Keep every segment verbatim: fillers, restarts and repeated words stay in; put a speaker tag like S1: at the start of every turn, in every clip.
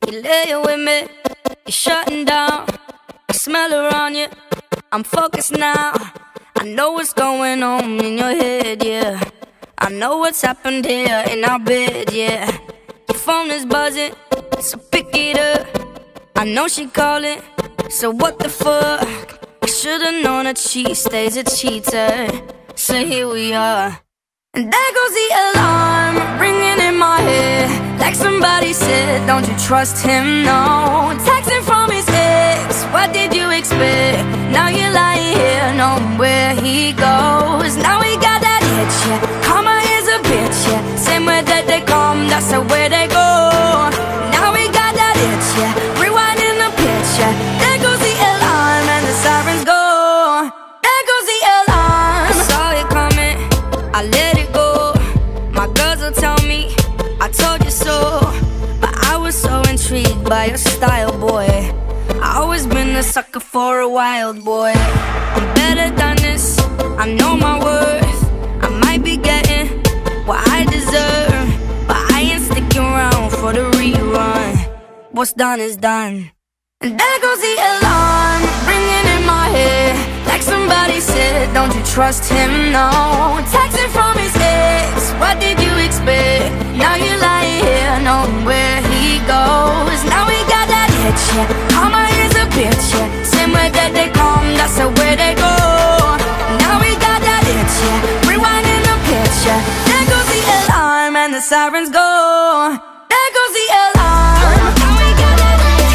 S1: You lay with me, you're shutting down. I smell around you, I'm focused now. I know what's going on in your head, yeah. I know what's happened here in our bed, yeah. Your phone is buzzing, so pick it up. I know she calling, so what the fuck? I should've known that she stays a cheater. So here we are. And there goes the alarm, ringing in my head. Like somebody said, don't you trust him, no. Texting from his ex, what did you expect? Now you're lying here, knowing where he goes. Now he got that itch, yeah. Karma is a bitch, yeah. Same way that they come, that's the way they go. Now we got that itch, yeah. Rewinding the pitch, yeah. There goes the alarm and the sirens go. There goes the alarm. I saw it coming, I let it go. My girls will tell me, I told you so. But I was so intrigued by your style, boy. I always been a sucker for a wild boy. I'm better than this, I know my worth. I might be getting what I deserve, but I ain't sticking around for the rerun. What's done is done. And there goes the alarm, ringing in my head. Like somebody said, don't you trust him, no. Texting from his ex, what did you expect? Now you're lying here, knowing where he goes. Now we got that itch, yeah. Karma is a bitch, yeah. Same way that they come, that's the way they go. Now we got that itch, yeah. Rewinding the pitch, yeah. There goes the alarm and the sirens go. There goes the alarm. Now we got that itch.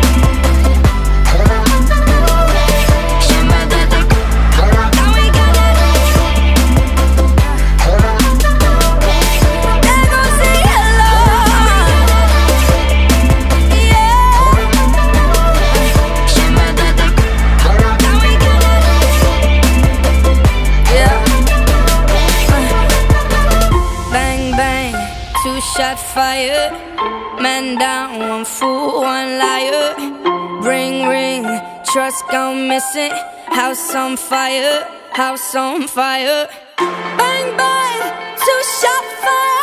S1: Now we got that itch. There goes the alarm. Yeah. Now we got that itch. Yeah. Bang bang, two shot fire. Man down, one fool, one liar. Ring ring, trust gone missing. House on fire, house on fire. Bang bang, two shot fire.